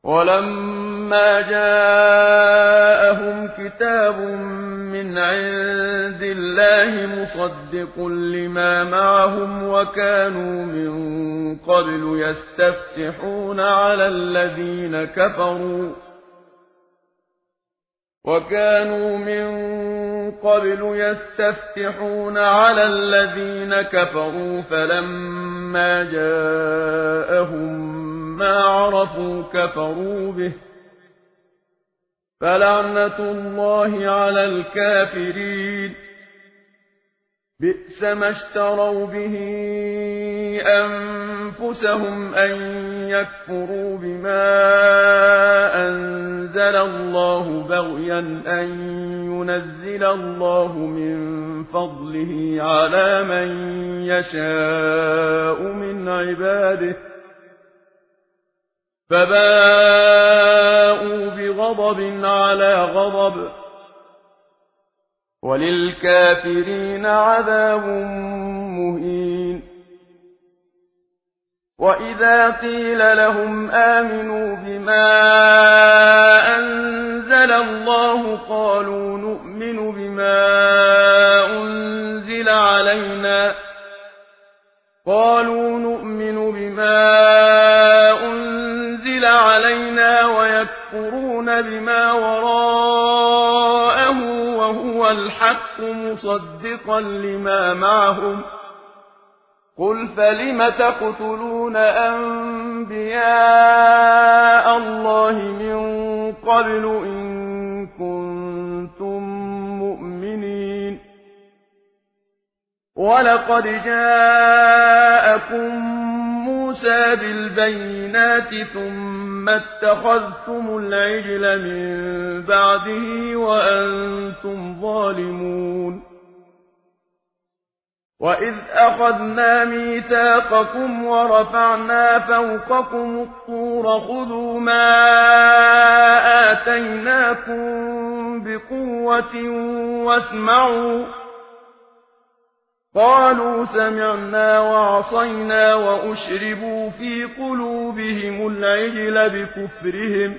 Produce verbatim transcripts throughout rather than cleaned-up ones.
ولما جاءهم كتاب من عند الله مصدق لما معهم وكانوا من قبل يستفتحون على الذين كفروا وكانوا من قبل يستفتحون على الذين كفروا فلما جاءهم ما عرفوا كفروا به فلعنة الله على الكافرين بئس ما اشتروا به أنفسهم أن يكفروا بما أنزل الله بغيا أن ينزل الله من فضله على من يشاء من عباده فباءوا بغضب على غضب وللكافرين عذاب مهين وإذا قيل لهم آمنوا بما أنزل الله قالوا نؤمن بما أنزل علينا قالوا نؤمن بما أنزل علينا ويكفرون بما وراءه وهو الحق مصدقا لما معهم قل فلم تقتلون أنبياء الله من قبل إن كنتم مؤمنين ولقد جاءكم موسى بالبينات ثم اتخذتم العجل من بعده وأنتم ظالمون وإذ أخذنا ميثاقكم ورفعنا فوقكم الطور خذوا ما آتيناكم بقوة واسمعوا قالوا سمعنا وعصينا وأشربوا في قلوبهم العجل بكفرهم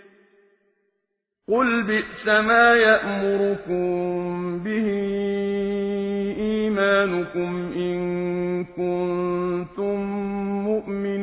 قل بئس ما يأمركم به إيمانكم إن كنتم مؤمنين